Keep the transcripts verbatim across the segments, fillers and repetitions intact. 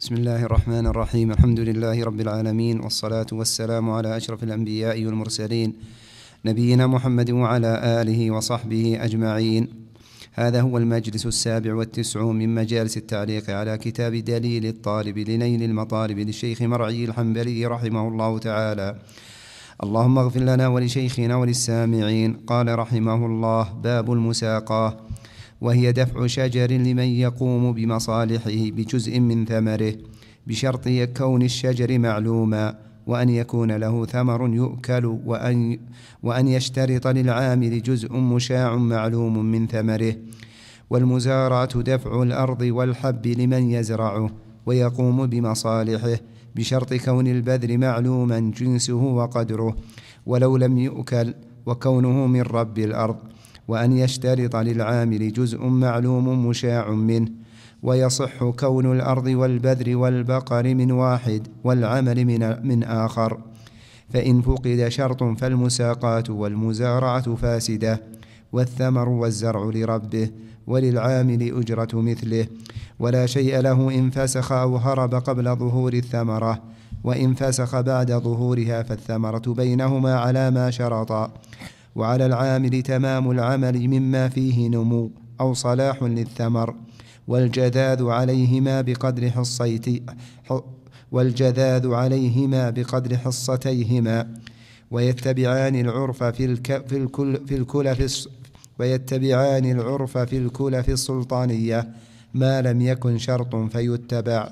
بسم الله الرحمن الرحيم. الحمد لله رب العالمين، والصلاة والسلام على أشرف الأنبياء والمرسلين نبينا محمد وعلى آله وصحبه أجمعين. هذا هو المجلس السابع والتسعون من مجالس التعليق على كتاب دليل الطالب لنيل المطالب للشيخ مرعي الحنبلي رحمه الله تعالى. اللهم اغفر لنا ولشيخنا وللسامعين. قال رحمه الله: باب المساقاة، وهي دفع شجر لمن يقوم بمصالحه بجزء من ثمره، بشرط كون الشجر معلوما، وأن يكون له ثمر يؤكل، وأن, وأن يشترط للعامل جزء مشاع معلوم من ثمره. والمزارعة دفع الأرض والحب لمن يزرعه ويقوم بمصالحه، بشرط كون البذر معلوما جنسه وقدره ولو لم يؤكل، وكونه من رب الأرض، وأن يشترط للعامل جزء معلوم مشاع منه. ويصح كون الأرض والبذر والبقر من واحد، والعمل من, من آخر. فإن فقد شرط فالمساقاة والمزارعة فاسدة، والثمر والزرع لربه، وللعامل أجرة مثله، ولا شيء له إن فسخ أو هرب قبل ظهور الثمرة، وإن فسخ بعد ظهورها فالثمرة بينهما على ما شرطا. وعلى العامل تمام العمل مما فيه نمو أو صلاح للثمر، والجذاذ عليهما بقدر حصيت والجذاذ عليهما بقدر حصتيهما. ويتبعان العرف في الك في الكل في الكلف ويتبعان العرف في الكلف السلطانية ما لم يكن شرط فيتبع.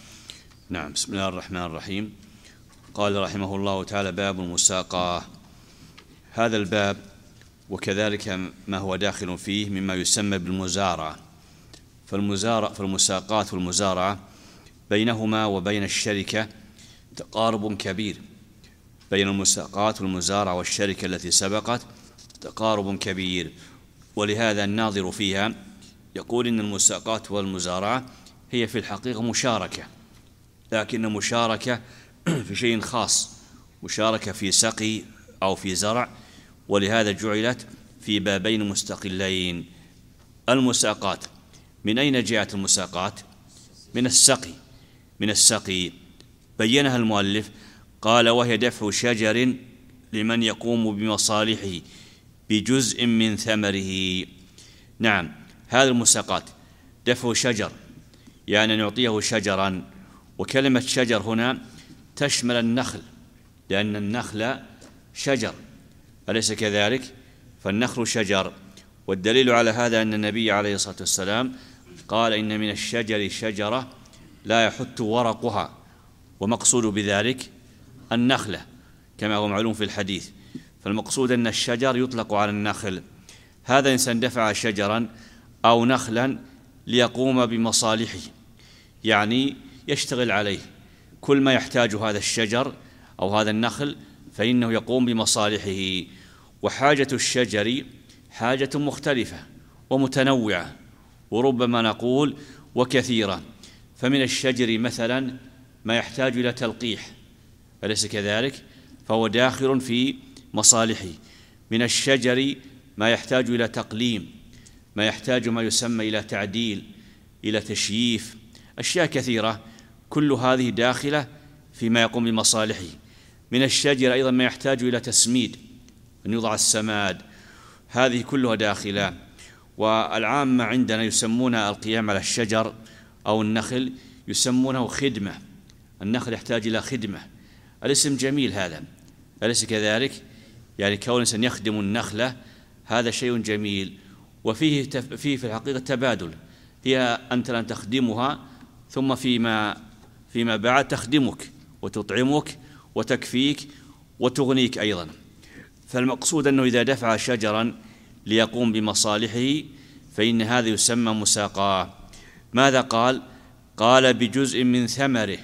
نعم. بسم الله الرحمن الرحيم. قال رحمه الله تعالى: باب المساقاة. هذا الباب وكذلك ما هو داخل فيه مما يسمى بالمزارعة. فالمزارع فالمساقات والمزارعة بينهما وبين الشركة تقارب كبير. بين المساقات والمزارعة والشركة التي سبقت تقارب كبير، ولهذا الناظر فيها يقول إن المساقات والمزارعة هي في الحقيقة مشاركة، لكن مشاركة في شيء خاص، مشاركة في سقي أو في زرع، ولهذا جعلت في بابين مستقلين. المساقات، من أين جاءت المساقات؟ من السقي من السقي بينها المؤلف، قال: وهي دفع شجر لمن يقوم بمصالحه بجزء من ثمره. نعم، هذه المساقات دفع شجر، يعني نعطيه شجرا. وكلمة شجر هنا تشمل النخل، لأن النخل شجر، أليس كذلك؟ فالنخل شجر. والدليل على هذا أن النبي عليه الصلاة والسلام قال: إن من الشجر شجرة لا يحت ورقها، ومقصود بذلك النخلة كما هو معلوم في الحديث. فالمقصود أن الشجر يطلق على النخل. هذا إنسان دفع شجرا أو نخلا ليقوم بمصالحه، يعني يشتغل عليه، كل ما يحتاج هذا الشجر أو هذا النخل فإنه يقوم بمصالحه. وحاجة الشجر حاجة مختلفة ومتنوعة، وربما نقول وكثيرة. فمن الشجر مثلا ما يحتاج إلى تلقيح، أليس كذلك؟ فهو داخل في مصالحه. من الشجر ما يحتاج إلى تقليم، ما يحتاج ما يسمى إلى تعديل، إلى تشييف، أشياء كثيرة، كل هذه داخلة فيما يقوم بمصالحه. من الشجر أيضا ما يحتاج إلى تسميد، أن يوضع السماد، هذه كلها داخلة. والعامة عندنا يسمون القيام على الشجر أو النخل يسمونه خدمة. النخل يحتاج إلى خدمة، الاسم جميل هذا، أليس كذلك؟ يعني كون الإنسان يخدم النخلة هذا شيء جميل، وفيه فيه في الحقيقة تبادل. هي أنت لن تخدمها ثم فيما فيما بعد تخدمك وتطعمك وتكفيك وتغنيك أيضا. فالمقصود أنه إذا دفع شجرا ليقوم بمصالحه فإن هذا يسمى مساقاة. ماذا قال؟ قال: بجزء من ثمره،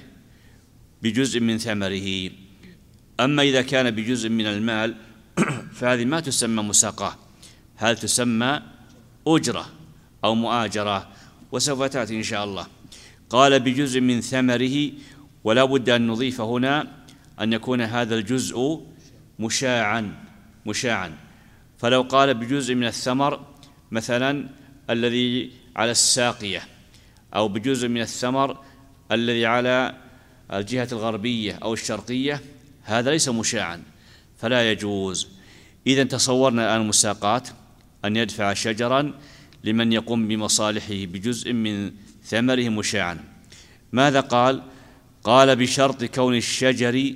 بجزء من ثمره. أما إذا كان بجزء من المال فهذه ما تسمى مساقاة، هذه تسمى أجرة أو مؤاجرة، وسوف تأتي إن شاء الله. قال: بجزء من ثمره، ولا بد أن نضيف هنا أن يكون هذا الجزء مشاعا مشاعا فلو قال بجزء من الثمر مثلا الذي على الساقية، أو بجزء من الثمر الذي على الجهة الغربية أو الشرقية هذا ليس مشاعا فلا يجوز. إذا تصورنا الآن المساقات أن يدفع شجرا لمن يقوم بمصالحه بجزء من ثمره مشاعا. ماذا قال؟ قال بشرط كون الشجر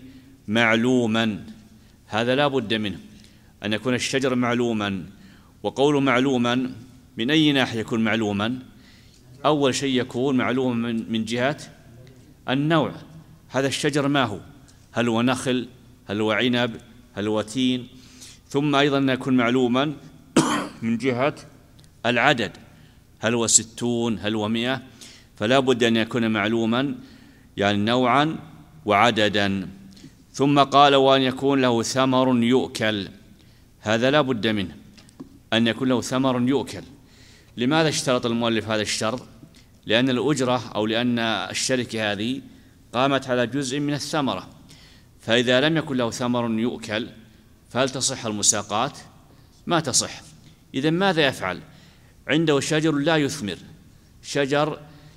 معلوما، هذا لا بد منه أن يكون الشجر معلوما. وقول معلوما من أي ناحية يكون معلوما؟ أول شيء يكون معلوما من جهة النوع، هذا الشجر ما هو؟ هل هو نخل؟ هل هو عنب؟ هل هو تين؟ ثم أيضا يكون معلوما من جهة العدد، هل هو ستون؟ هل هو مئة؟ فلا بد أن يكون معلوما يعني نوعا وعددا. ثم قال وأن يكون له ثمر يؤكل، هذا لا بد منه أن يكون له ثمر يؤكل. لماذا اشترط المؤلف هذا الشرط؟ لأن الأجرة أو لأن الشركة هذه قامت على جزء من الثمرة، فإذا لم يكن له ثمر يؤكل فهل تصح المساقات؟ ما تصح. إذا ماذا يفعل؟ عنده شجر لا يثمر، شجر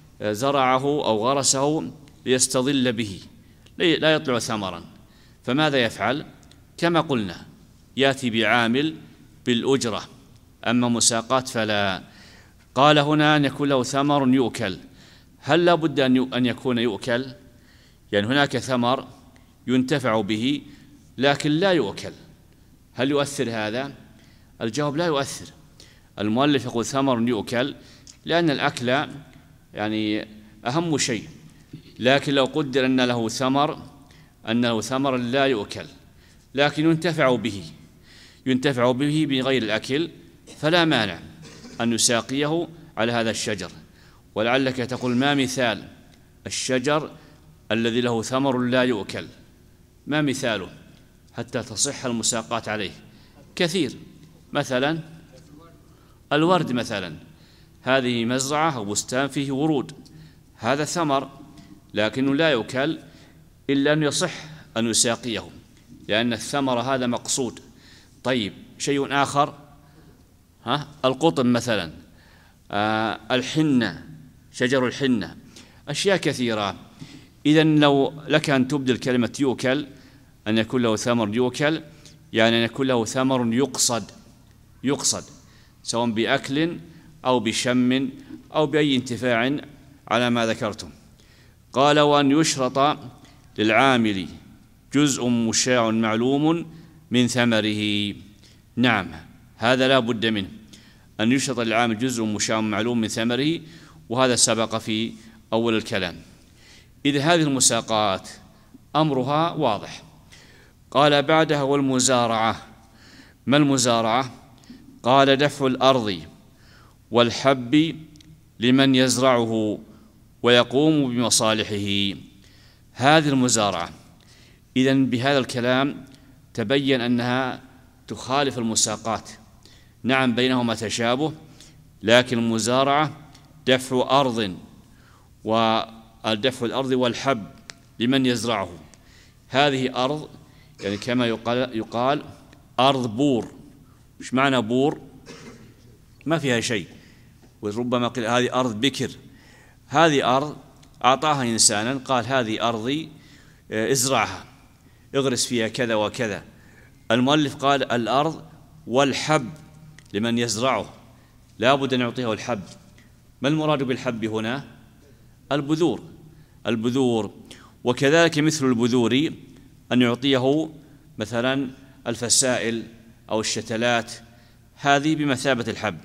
زرعه أو غرسه ليستظل به لا يطلع ثمرا، فماذا يفعل؟ كما قلنا يأتي بعامل بالأجرة، أما مساقات فلا. قال هنا أن يكون له ثمر يؤكل، هل لا بد أن يكون يؤكل؟ يعني هناك ثمر ينتفع به لكن لا يؤكل، هل يؤثر هذا؟ الجواب لا يؤثر. المؤلف يقول ثمر يؤكل لأن الأكل يعني أهم شيء، لكن لو قدر أن له ثمر أن له ثمر لا يؤكل لكن ينتفع به ينتفع به بغير الأكل، فلا مانع أن يساقيه على هذا الشجر. ولعلك تقول ما مثال الشجر الذي له ثمر لا يؤكل؟ ما مثاله حتى تصح المساقات عليه؟ كثير، مثلا الورد مثلا، هذه مزرعة أو بستان فيه ورود، هذا ثمر لكنه لا يؤكل إلا أن يصح أن يساقيه لأن الثمر هذا مقصود. طيب شيء آخر، ها القطن مثلا، آه الحنة، شجر الحنة، أشياء كثيرة. إذن لو لك أن تبدل كلمة يؤكل أن يكون له ثمر يؤكل، يعني أن يكون له ثمر يقصد يقصد سواء بأكل أو بشم أو بأي انتفاع على ما ذكرتم. قال وأن يشرط للعامل جزء مشاع معلوم من ثمره. نعم هذا لا بد منه أن يشرط للعامل جزء مشاع معلوم من ثمره، وهذا سبق في أول الكلام. إذ هذه المساقات أمرها واضح. قال بعدها والمزارعة. ما المزارعة؟ قال دفع الأرض والحب لمن يزرعه ويقوم بمصالحه، هذه المزارعة. إذن بهذا الكلام تبين أنها تخالف المساقات. نعم بينهما تشابه، لكن المزارعة دفع أرض، والدفع الأرض والحب لمن يزرعه. هذه أرض يعني كما يقال, يقال أرض بور. مش معنى بور؟ ما فيها شيء، وربما قيل هذه أرض بكر. هذه أرض أعطاها إنسانا قال هذه أرضي ازرعها، اغرس فيها كذا وكذا. المؤلف قال الأرض والحب لمن يزرعه، لا بد أن يعطيه الحب. ما المراد بالحب هنا؟ البذور البذور وكذلك مثل البذور أن يعطيه مثلا الفسائل أو الشتلات، هذه بمثابة الحب،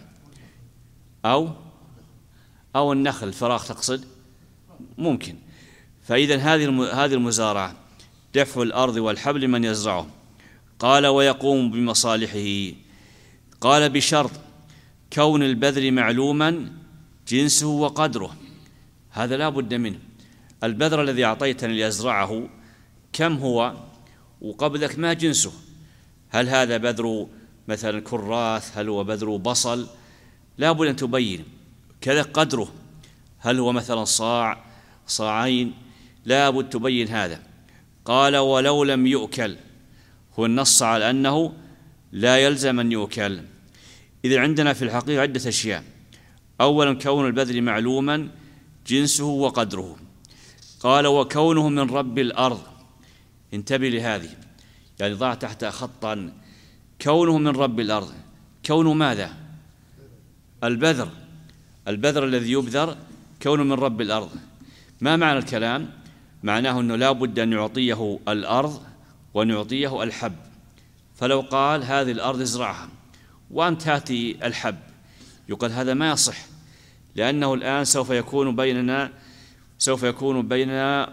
أو أو النخل الفراخ تقصد، ممكن. فإذا هذه هذه المزارعة دفع الأرض والحب لمن يزرعه. قال ويقوم بمصالحه. قال بشرط كون البذر معلوما جنسه وقدره، هذا لا بد منه. البذر الذي أعطيتني لأزرعه كم هو؟ وقبلك ما جنسه؟ هل هذا بذر مثلا كراث؟ هل هو بذر بصل؟ لا بد أن تبين. كذا قدره، هل هو مثلا صاع صاعين؟ لا بد تبين هذا. قال ولو لم يؤكل، هو النص على أنه لا يلزم أن يؤكل. إذا عندنا في الحقيقة عدة أشياء. أولا كون البذر معلوما جنسه وقدره، قال وكونه من رب الأرض. انتبه لهذه، يعني ضع تحتها خطا. كونه من رب الأرض، كونه ماذا؟ البذر، البذر الذي يبذر كونه من رب الأرض. ما معنى الكلام؟ معناه أنه لا بد أن يعطيه الأرض وأن يعطيه الحب. فلو قال هذه الأرض ازرعها وأن تأتي الحب، يقال هذا ما يصح، لأنه الآن سوف يكون بيننا سوف يكون بيننا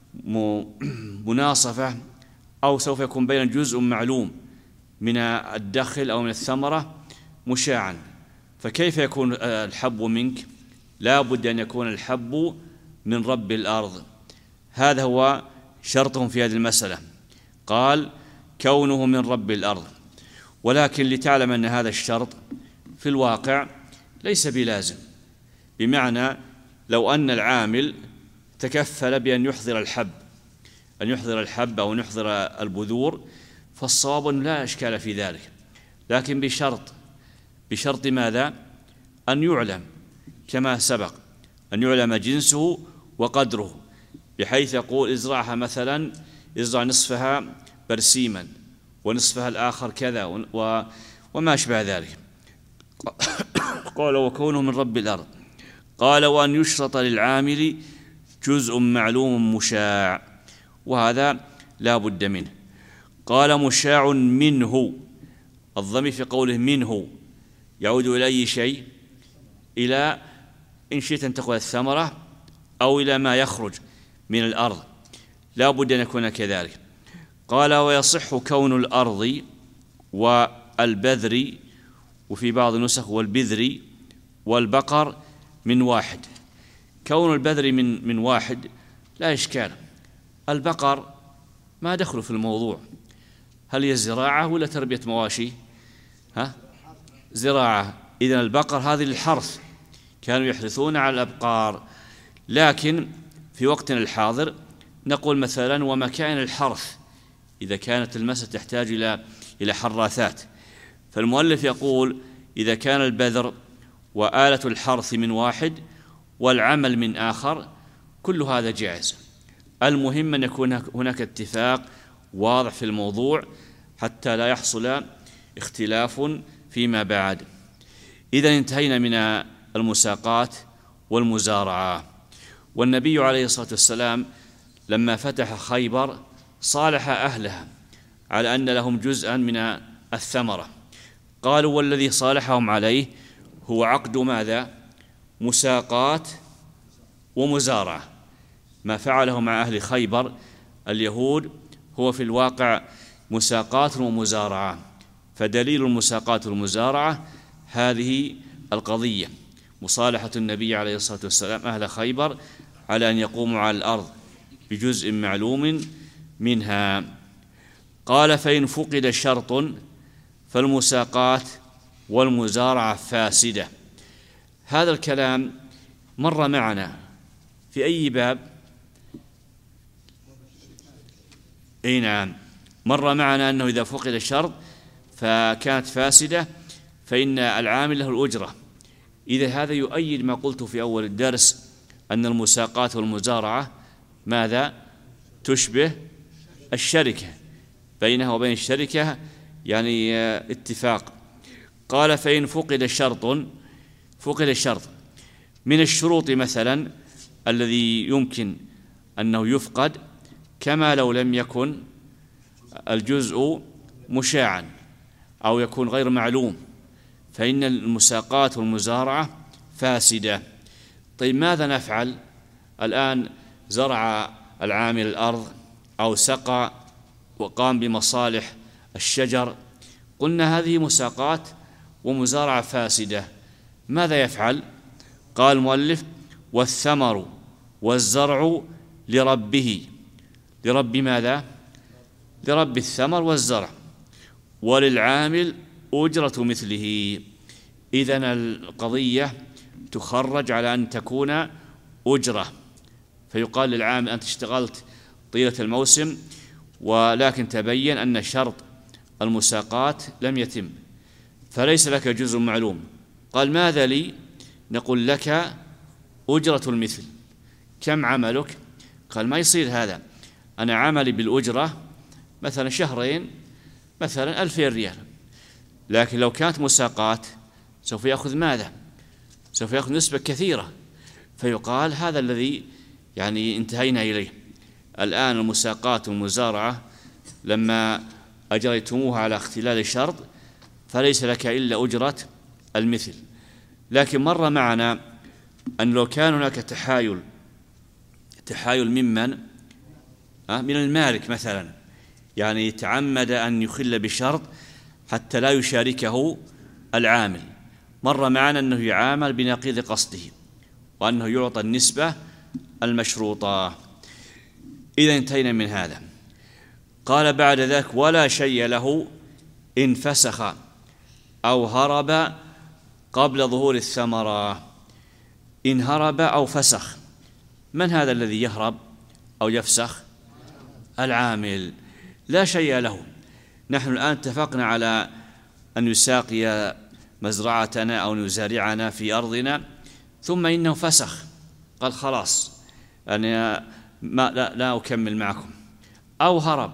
مناصفة، أو سوف يكون بين جزء معلوم من الدخل أو من الثمرة مشاعا، فكيف يكون الحب منك؟ لا بد أن يكون الحب من رب الأرض. هذا هو شرطهم في هذه المسألة، قال كونه من رب الأرض. ولكن لتعلم أن هذا الشرط في الواقع ليس بلازم، بمعنى لو أن العامل تكفل بأن يحضر الحب أن يحضر الحب أو أن يحضر البذور، فالصواب لا إشكال في ذلك، لكن بشرط بشرط ماذا؟ أن يعلم كما سبق، أن يعلم جنسه وقدره، بحيث يقول ازرعها مثلا، ازرع نصفها برسيما ونصفها الآخر كذا وما أشبه ذلك. قال وكونه من رب الأرض. قال وأن يشرط للعامل جزء معلوم مشاع، وهذا لا بد منه. قال مشاع منه، الضمير في قوله منه يعود إلى أي شيء؟ إلى إن شئت أن تقول الثمرة أو إلى ما يخرج من الأرض، لا بد أن يكون كذلك. قال ويصح كون الأرض والبذر، وفي بعض النسخ والبذر والبقر من واحد. كون البذر من من واحد لا إشكال، البقر ما دخل في الموضوع، هل هي زراعة ولا تربية مواشي؟ ها؟ زراعة. إذن البقر هذه للحرث، كانوا يحرثون على الأبقار. لكن في وقتنا الحاضر نقول مثلا ومكائن الحرث، إذا كانت المسألة تحتاج إلى إلى حراثات، فالمؤلف يقول إذا كان البذر وآلة الحرث من واحد والعمل من آخر، كل هذا جائز. المهم أن يكون هناك اتفاق واضح في الموضوع حتى لا يحصل اختلاف فيما بعد. إذا انتهينا من المساقات والمزارعة. والنبي عليه الصلاة والسلام لما فتح خيبر صالح أهلها على أن لهم جزءا من الثمرة. قالوا والذي صالحهم عليه هو عقد ماذا؟ مساقات ومزارعة. ما فعله مع أهل خيبر اليهود هو في الواقع مساقات ومزارعة. فدليل المساقات والمزارعة هذه القضية، مصالحة النبي عليه الصلاة والسلام أهل خيبر على أن يقوموا على الأرض بجزء معلوم منها. قال فإن فقد شرط فالمساقات والمزارعة فاسدة. هذا الكلام مر معنا في أي باب؟ أي نعم، مر معنا أنه إذا فقد الشرط فكانت فاسدة فإن العامل له الأجرة. إذا هذا يؤيد ما قلت في أول الدرس أن المساقات والمزارعة ماذا؟ تشبه الشركة، بينها وبين الشركة يعني اتفاق. قال فإن فقد شرط، فقد الشرط من الشروط مثلا الذي يمكن أنه يفقد، كما لو لم يكن الجزء مشاعا أو يكون غير معلوم، فإن المساقات والمزارعة فاسدة. طيب ماذا نفعل الآن؟ زرع العامل الأرض أو سقى وقام بمصالح الشجر، قلنا هذه مساقات ومزارعة فاسدة، ماذا يفعل؟ قال المؤلف والثمر والزرع لربه. لرب ماذا؟ لرب الثمر والزرع، وللعامل أجرة مثله. إذن القضية تخرج على أن تكون أجرة، فيقال للعامل أنت اشتغلت طيلة الموسم ولكن تبين أن شرط المساقات لم يتم فليس لك جزء معلوم. قال ماذا لي؟ نقول لك أجرة المثل. كم عملك؟ قال ما يصير هذا، أنا عملي بالأجرة مثلا شهرين مثلا ألفين ريال، لكن لو كانت مساقات سوف يأخذ ماذا؟ سوف يأخذ نسبة كثيرة. فيقال هذا الذي يعني انتهينا إليه الآن. المساقات والمزارعة لما أجريتموها على اختلال الشرط فليس لك إلا أجرة المثل. لكن مر معنا أن لو كان هناك تحايل تحايل ممن من المالك مثلا، يعني تعمد أن يخل بشرط حتى لا يشاركه العامل، مر معنا أنه يعامل بنقيض قصده وأنه يعطى النسبة المشروطة. إذا انتهينا من هذا. قال بعد ذلك ولا شيء له إن فسخ أو هرب قبل ظهور الثمرة. إن هرب أو فسخ، من هذا الذي يهرب أو يفسخ؟ العامل، لا شيء له. نحن الآن اتفقنا على أن يساقي مزرعتنا أو يزارعنا في أرضنا، ثم إنه فسخ، قال خلاص أنا ما لا, لا أكمل معكم، أو هرب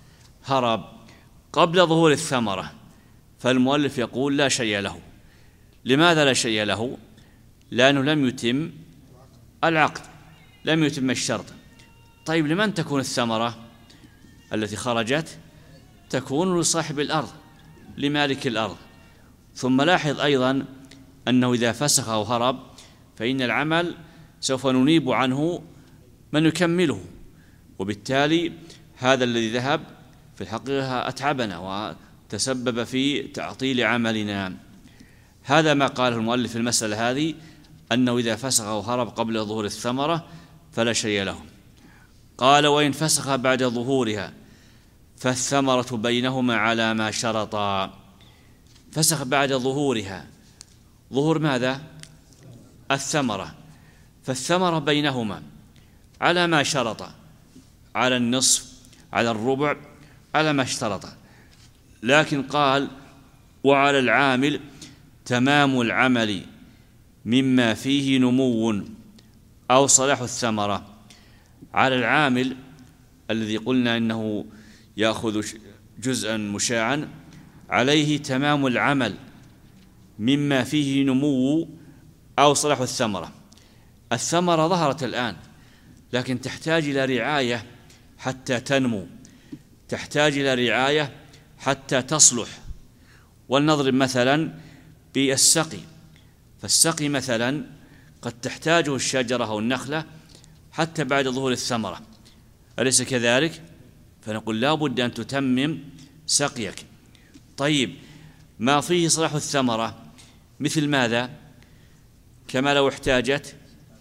هرب قبل ظهور الثمرة، فالمؤلف يقول لا شيء له. لماذا لا شيء له؟ لأنه لم يتم العقد، لم يتم الشرط. طيب لمن تكون الثمرة التي خرجت؟ تكون لصاحب الأرض، لمالك الأرض. ثم لاحظ أيضا أنه إذا فسخ أو هرب فإن العمل سوف ننيب عنه من يكمله، وبالتالي هذا الذي ذهب في الحقيقة أتعبنا وتسبب في تعطيل عملنا. هذا ما قاله المؤلف في المسألة هذه، أنه إذا فسخ أو هرب قبل ظهور الثمرة فلا شيء له. قال وإن فسخ بعد ظهورها فالثمرة بينهما على ما شرطا. فسخ بعد ظهورها، ظهور ماذا؟ الثمرة. فالثمرة بينهما على ما شرط، على النصف، على الربع، على ما اشترط. لكن قال وعلى العامل تمام العمل مما فيه نمو أو صلاح الثمرة. على العامل الذي قلنا إنه يأخذ جزءا مشاعا، عليه تمام العمل مما فيه نمو أو صلاح الثمرة. الثمرة ظهرت الآن، لكن تحتاج إلى رعاية حتى تنمو، تحتاج إلى رعاية حتى تصلح. ولنضرب مثلا بالسقي، فالسقي مثلا قد تحتاجه الشجرة أو النخلة حتى بعد ظهور الثمرة، أليس كذلك؟ فنقول لا بد أن تتمم سقيك. طيب ما فيه صلاح الثمرة مثل ماذا؟ كما لو احتاجت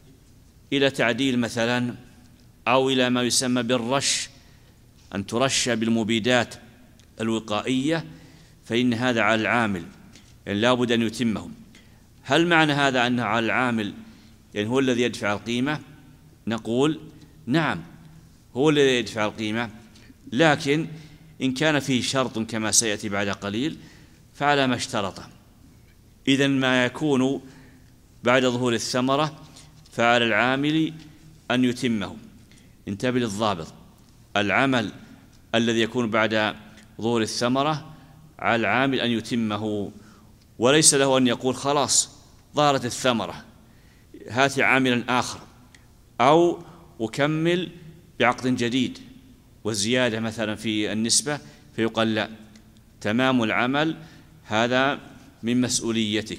إلى تعديل مثلا، أو إلى ما يسمى بالرش، أن ترش بالمبيدات الوقائية، فإن هذا على العامل، يعني لا بد أن يتمه. هل معنى هذا أنه على العامل يعني هو الذي يدفع القيمة؟ نقول نعم هو الذي يدفع القيمة، لكن إن كان فيه شرط كما سيأتي بعد قليل فعلى ما اشترط. إذن ما يكون بعد ظهور الثمرة فعلى العامل أن يتمه. انتبه للضابط، العمل الذي يكون بعد ظهور الثمرة على العامل أن يتمه، وليس له أن يقول خلاص ظهرت الثمرة هات عاملا آخر، أو أكمل بعقد جديد وزيادة مثلا في النسبة، فيقال لا، تمام العمل هذا من مسؤوليتك.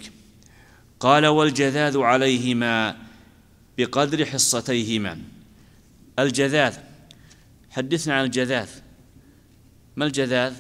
قال والجذاذ عليهما بقدر حصتيهما. الجذاذ، حدثنا عن الجذاذ. ما الجذاذ؟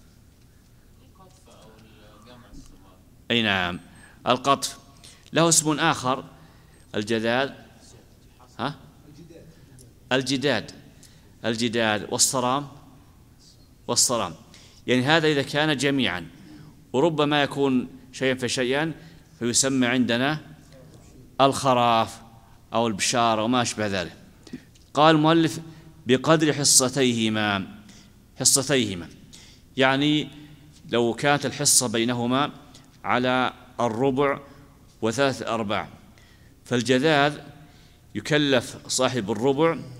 أي نعم، القطف، له اسم آخر الجذاذ، ها؟ الجداد، الجداد والصرام، والصرام، يعني هذا إذا كان جميعا، وربما يكون شيئا فشيئا فيسمى عندنا الخراف أو البشار وما أشبه ذلك. قال المؤلف بقدر حصتيهما. حصتيهما يعني لو كانت الحصة بينهما على الربع وثلاث أرباع، فالجذاذ يكلف صاحب الربع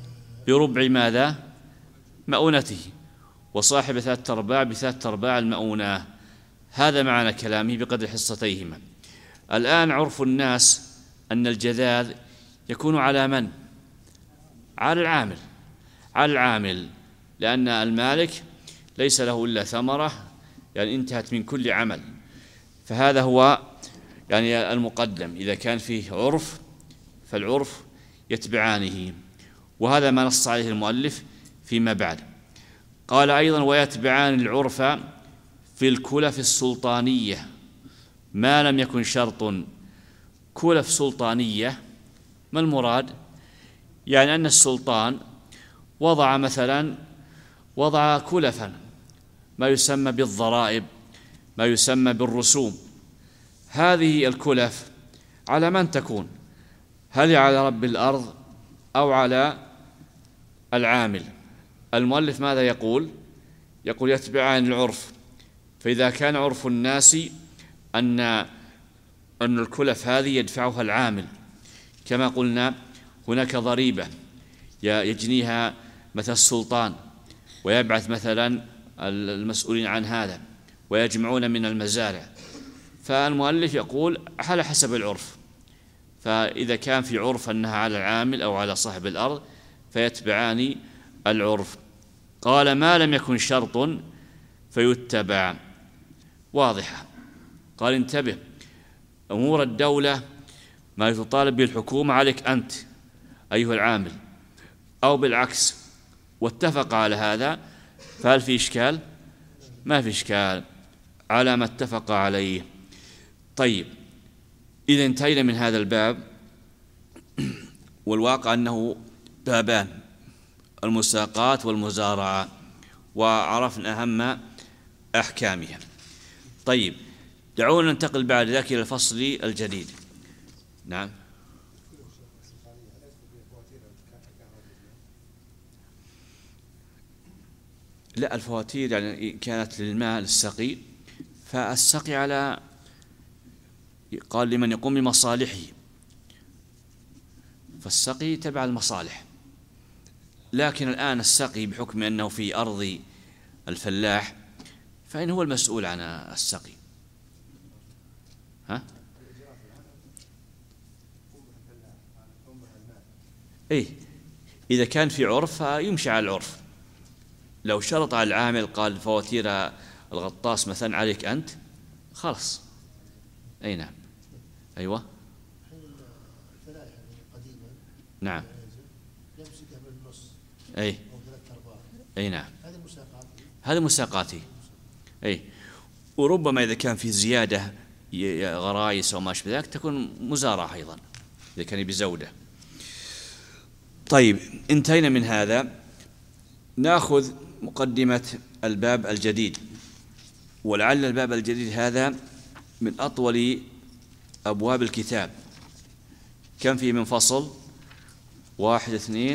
بربع ماذا؟ مؤونته، وصاحب ثلاثة أرباع بثلاثة أرباع المؤونة. هذا معنى كلامه بقدر حصتيهما. الآن عرف الناس أن الجذاذ يكون على من؟ على العامل، على العامل، لأن المالك ليس له إلا ثمرة يعني انتهت من كل عمل، فهذا هو يعني المقدم. إذا كان فيه عرف فالعرف يتبعانه، وهذا ما نص عليه المؤلف فيما بعد. قال أيضا: ويتبعان العرف في الكلف السلطانية ما لم يكن شرط. كلف سلطانية ما المراد؟ يعني أن السلطان وضع مثلا وضع كلفا، ما يسمى بالضرائب، ما يسمى بالرسوم. هذه الكلف على من تكون؟ هل على رب الأرض أو على العامل؟ المؤلف ماذا يقول؟ يقول: يتبعان العرف. فإذا كان عرف الناس أن أن الكلف هذه يدفعها العامل، كما قلنا هناك ضريبة يجنيها مثل السلطان، ويبعث مثلا المسؤولين عن هذا، ويجمعون من المزارع. فالمؤلف يقول على حسب العرف، فإذا كان في عرف أنها على العامل أو على صاحب الأرض فيتبعان العرف. قال: ما لم يكن شرط فيتبع. واضحة. قال: انتبه، أمور الدولة ما يتطالب به الحكومة عليك أنت أيها العامل، أو بالعكس، واتفق على هذا، فهل في إشكال؟ ما في إشكال على ما اتفق عليه. طيب، إذا انتهينا من هذا الباب، والواقع أنه بابان: المساقات والمزارعة، وعرفنا أهم أحكامها. طيب، دعونا ننتقل بعد ذلك إلى الفصل الجديد. نعم. لا، الفواتير يعني كانت للماء للسقي، فالسقي على قال لمن يقوم بمصالحه، فالسقي تبع المصالح. لكن الآن السقي بحكم أنه في أرض الفلاح فإن هو المسؤول عن السقي. ها؟ إيه، إذا كان في عرف فيمشي على العرف. لو شرط على العامل قال فواتير الغطاس مثلا عليك أنت، خلاص. أي نعم. أيوة. نعم. أي. أي نعم. هذا مساقاتي. أي. وربما إذا كان في زيادة غرايس أو ما أشبه ذلك تكون مزارعة أيضا إذا كان بزودة. طيب، انتهينا من هذا. نأخذ مقدمة الباب الجديد، ولعل الباب الجديد هذا من أطول أبواب الكتاب. كم فيه من فصل؟ واحد، اثنين،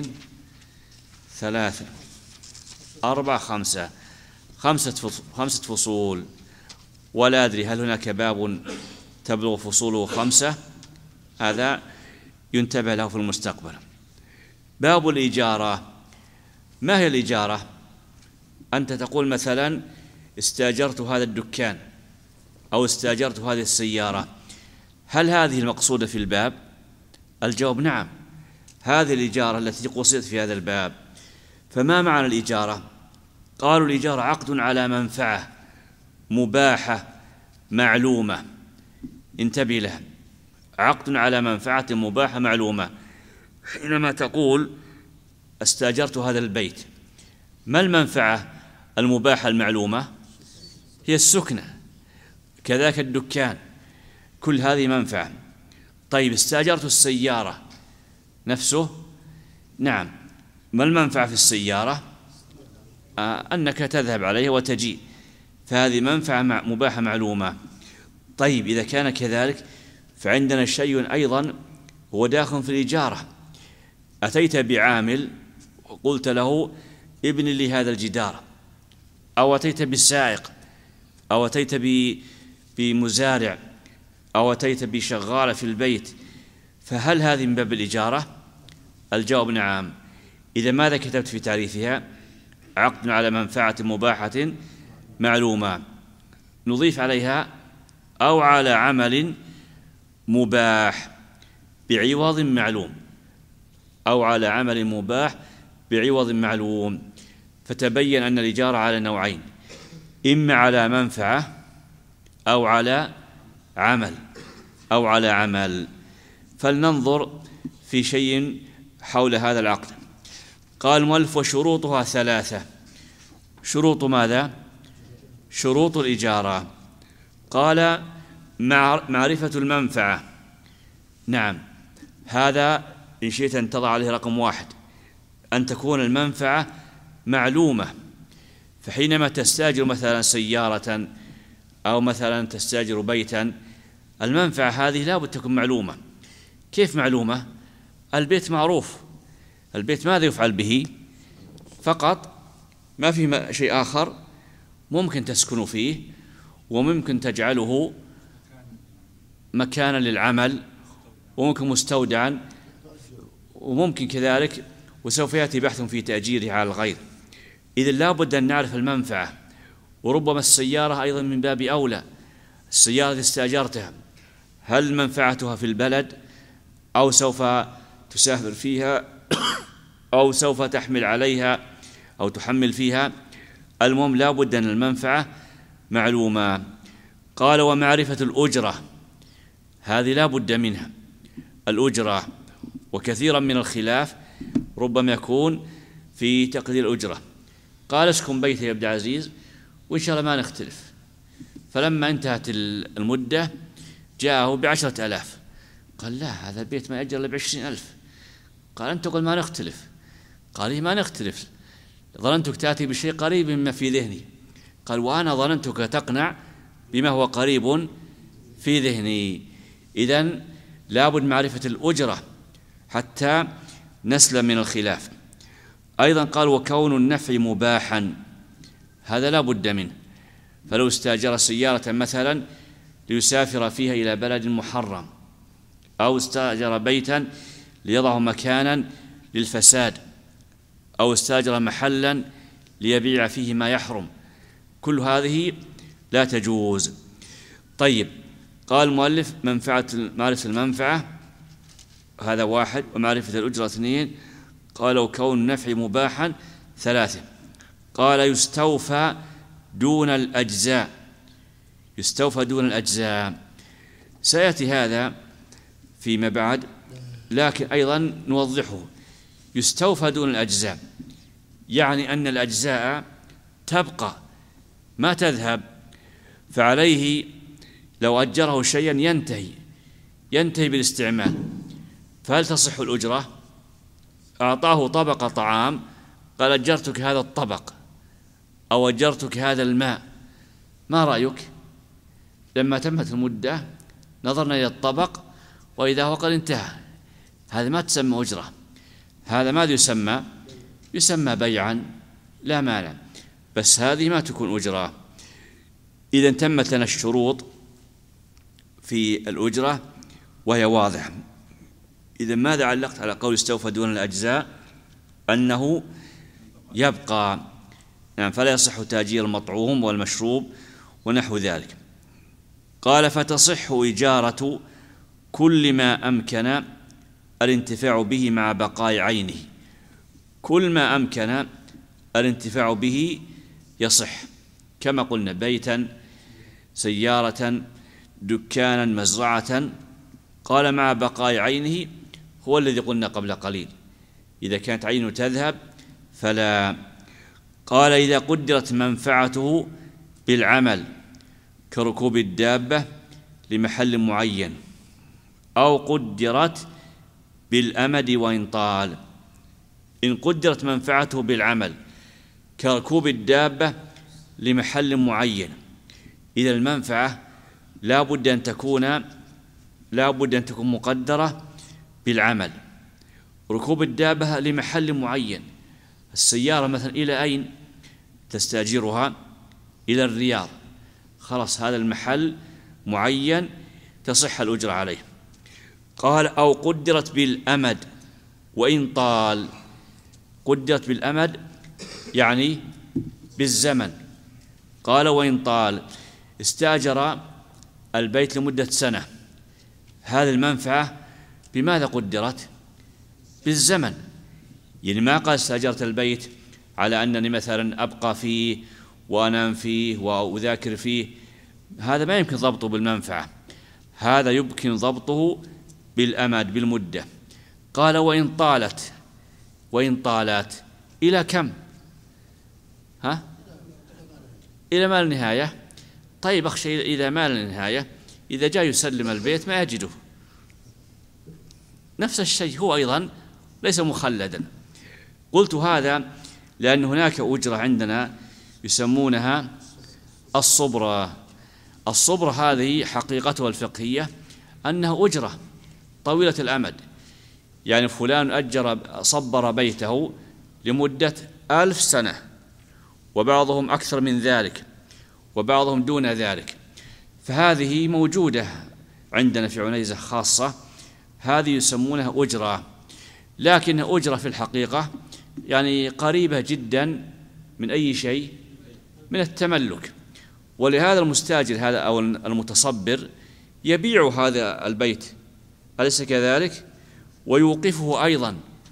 ثلاثة، أربعة، خمسة خمسة خمسة فصول. ولا أدري هل هناك باب تبلغ فصوله خمسة، هذا ينتبه له في المستقبل. باب الإجارة. ما هي الإجارة؟ أنت تقول مثلا استاجرت هذا الدكان أو استاجرت هذه السيارة، هل هذه المقصودة في الباب؟ الجواب نعم، هذه الإجارة التي قصدت في هذا الباب. فما معنى الإجارة؟ قالوا: الإجارة عقد على منفعة مباحة معلومة. انتبه لها، عقد على منفعة مباحة معلومة. حينما تقول استاجرت هذا البيت، ما المنفعة المباحة المعلومة؟ هي السكنة. كذلك الدكان، كل هذه منفعة. طيب، استاجرت السيارة نفسه، نعم، ما المنفعة في السيارة؟ آه أنك تذهب عليها وتجي، فهذه منفعة مباحة معلومة. طيب، إذا كان كذلك فعندنا شيء أيضا هو داخل في الإجارة. أتيت بعامل وقلت له ابن لي هذا الجدار، أو أتيت بالسائق، أو أتيت بمزارع، أو أتيت بشغالة في البيت، فهل هذه من باب الإجارة؟ الجواب نعم، إذا ماذا كتبت في تعريفها؟ عقد على منفعة مباحة معلومة، نضيف عليها أو على عمل مباح بعوض معلوم، أو على عمل مباح بعوض معلوم. فتبين أن الإجارة على نوعين، إما على منفعة أو على عمل أو على عمل. فلننظر في شيء حول هذا العقد. قال المؤلف: وشروطها ثلاثة. شروط ماذا؟ شروط الإجارة. قال: معرفة المنفعة. نعم، هذا إن شئت أن تضع عليه رقم واحد، أن تكون المنفعة معلومة. فحينما تستاجر مثلا سيارة أو مثلا تستاجر بيتا، المنفعة هذه لا بد تكون معلومة. كيف معلومة؟ البيت معروف، البيت ماذا يفعل به فقط، ما في شيء آخر. ممكن تسكن فيه، وممكن تجعله مكانا للعمل، وممكن مستودعا، وممكن كذلك، وسوف يأتي بحث في تأجيره على الغير. إذن لا بد أن نعرف المنفعة. وربما السيارة أيضا من باب أولى. السيارة التي استأجرتها، هل منفعتها في البلد، أو سوف تسافر فيها، أو سوف تحمل عليها أو تحمل فيها؟ المهم لا بد أن المنفعة معلومة. قال: ومعرفة الأجرة، هذه لا بد منها. الأجرة، وكثيرا من الخلاف ربما يكون في تقدير الأجرة. قال: اسكن بيتي يا عبد العزيز وإن شاء الله ما نختلف. فلما انتهت المدة جاءه بعشرة ألاف. قال: لا، هذا البيت ما يأجر إلا بعشرين ألف. قال: أنت تقول ما نختلف. قال: إيه ما نختلف، ظننتك تأتي بشيء قريب مما في ذهني. قال: وأنا ظننتك تقنع بما هو قريب في ذهني. إذن لابد معرفة الأجرة حتى نسلم من الخلاف. أيضا قال: وكون النفع مباحا، هذا لا بد منه. فلو استاجر سيارة مثلا ليسافر فيها إلى بلد محرم، أو استاجر بيتا ليضعه مكانا للفساد، أو استاجر محلا ليبيع فيه ما يحرم، كل هذه لا تجوز. طيب، قال المؤلف: منفعة معرفة المنفعة، هذا واحد. ومعرفة الأجرة اثنين. قال: وكون النفع مباحا ثلاثة. قال: يستوفى دون الأجزاء. يستوفى دون الأجزاء، سيأتي هذا فيما بعد، لكن أيضا نوضحه. يستوفى دون الأجزاء يعني أن الأجزاء تبقى ما تذهب، فعليه لو أجره شيئا ينتهي ينتهي بالاستعمال. فهل تصح الأجرة؟ أعطاه طبق طعام، قال: أجرتك هذا الطبق، أو أجرتك هذا الماء، ما رأيك؟ لما تمت المدة نظرنا إلى الطبق وإذا هو قد انتهى. هذا ما تسمى أجرة، هذا ماذا يسمى؟ يسمى بيعا، لا مانع، بس هذه ما تكون أجرة. إذا تمت لنا الشروط في الأجرة وهي واضحة. إذا ماذا علقت على قول استوفى دون الأجزاء؟ أنه يبقى، يعني فلا يصح تأجير المطعوم والمشروب ونحو ذلك. قال: فتصح إجارة كل ما أمكن الانتفاع به مع بقاء عينه. كل ما أمكن الانتفاع به يصح، كما قلنا: بيتا، سيارة، دكانا، مزرعة. قال: مع بقاء عينه هو الذي قلنا قبل قليل. إذا كانت عينه تذهب فلا. قال: إذا قدرت منفعته بالعمل كركوب الدابة لمحل معين، أو قدرت بالأمد وإن طال. إن قدرت منفعته بالعمل كركوب الدابة لمحل معين، إذا المنفعة لا بد أن تكون لا بد أن تكون مقدرة بالعمل. ركوب الدابة لمحل معين، السيارة مثلا إلى أين تستأجرها؟ إلى الرياض، خلاص هذا المحل معين تصح الأجرة عليه. قال: أو قدرت بالأمد وإن طال. قدرت بالأمد يعني بالزمن. قال وإن طال، استأجر البيت لمدة سنة، هذه المنفعة بماذا قدرت؟ بالزمن. يعني ما قال استأجرت البيت على أنني مثلا أبقى فيه وأنام فيه وأذاكر فيه، هذا ما يمكن ضبطه بالمنفعة، هذا يمكن ضبطه بالأمد بالمدة. قال وإن طالت، وإن طالت إلى كم؟ ها؟ إلى ما النهاية. طيب أخشى إذا ما النهاية، إذا جاء يسلم البيت ما يجده، نفس الشيء هو أيضا ليس مخلدا. قلت هذا لأن هناك أجرة عندنا يسمونها الصبرة. الصبرة هذه حقيقتها الفقهية أنها أجرة طويلة الأمد، يعني فلان أجر صبر بيته لمدة ألف سنة، وبعضهم أكثر من ذلك وبعضهم دون ذلك، فهذه موجودة عندنا في عنيزة خاصة، هذه يسمونها أجرة، لكنها أجرة في الحقيقة يعني قريبة جدا من أي شيء، من التملك. ولهذا المستاجر هذا أو المتصبر يبيع هذا البيت، أليس كذلك؟ ويوقفه أيضا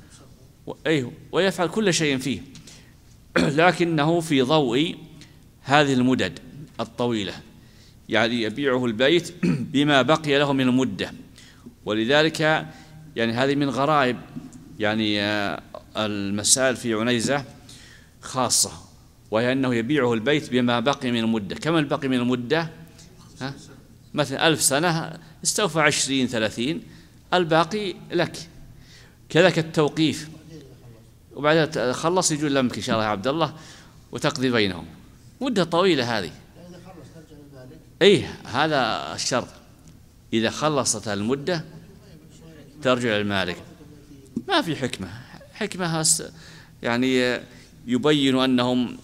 ويفعل كل شيء فيه، لكنه في ضوء هذه المدد الطويلة، يعني يبيعه البيت بما بقي له من المدة. ولذلك يعني هذه من غرائب يعني المسائل في عنيزة خاصة، وهي أنه يبيعه البيت بما بقي من المدة. كم البقي من المدة؟ ها؟ مثلا ألف سنة استوفى عشرين ثلاثين، الباقي لك. كذلك التوقيف، وبعدها خلص يجون لمك إن شاء الله يا عبد الله وتقضي بينهم، مدة طويلة هذه. أي هذا الشرط، إذا خلصت المدة ترجع للمالك. ما في حكمة، حكمة يعني يبين أنهم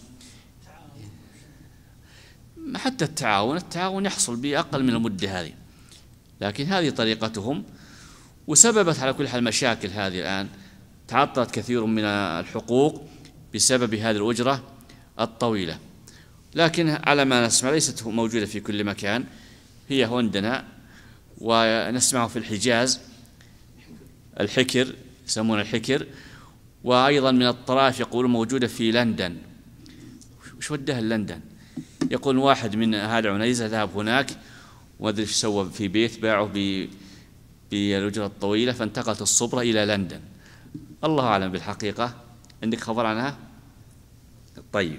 حتى التعاون التعاون يحصل بأقل من المدة هذه، لكن هذه طريقتهم، وسببت على كل حال مشاكل. هذه الآن تعطلت كثير من الحقوق بسبب هذه الأجرة الطويلة، لكن على ما نسمع ليست موجودة في كل مكان، هي عندنا ونسمعه في الحجاز الحكر، يسمون الحكر، وأيضا من الطرائف يقولون موجودة في لندن. وش ودها لندن؟ يقول واحد من أهل عنيزة ذهب هناك وما أدري ايش سوى في بيت باعه بالأجرة الطويلة، فانتقلت الصبرة إلى لندن. الله أعلم بالحقيقة، عندك خبر عنها؟ طيب.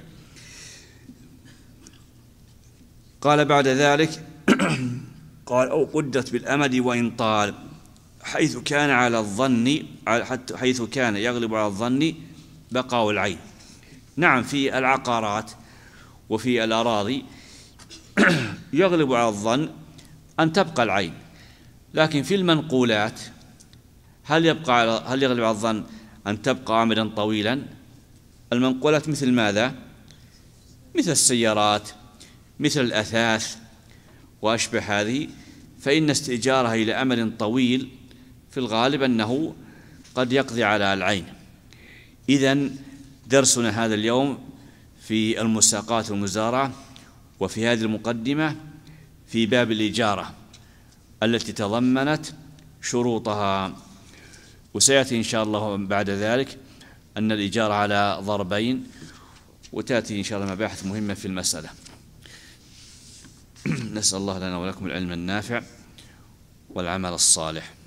قال بعد ذلك قال أو قدرت بالأمد وإن طال، حيث كان على الظن حيث كان يغلب على الظن بقاء العين. نعم، في العقارات وفي الأراضي يغلب على الظن أن تبقى العين، لكن في المنقولات هل يبقى على هل يغلب على الظن أن تبقى أمدا طويلا؟ المنقولات مثل ماذا؟ مثل السيارات، مثل الأثاث وأشبه هذه، فإن استئجارها إلى أمد طويل في الغالب أنه قد يقضي على العين. إذن درسنا هذا اليوم في المساقات والمزارعة وفي هذه المقدمة في باب الإجارة التي تضمنت شروطها، وسيأتي إن شاء الله بعد ذلك أن الإجارة على ضربين، وتأتي إن شاء الله مباحث مهمة في المسألة. نسأل الله لنا ولكم العلم النافع والعمل الصالح.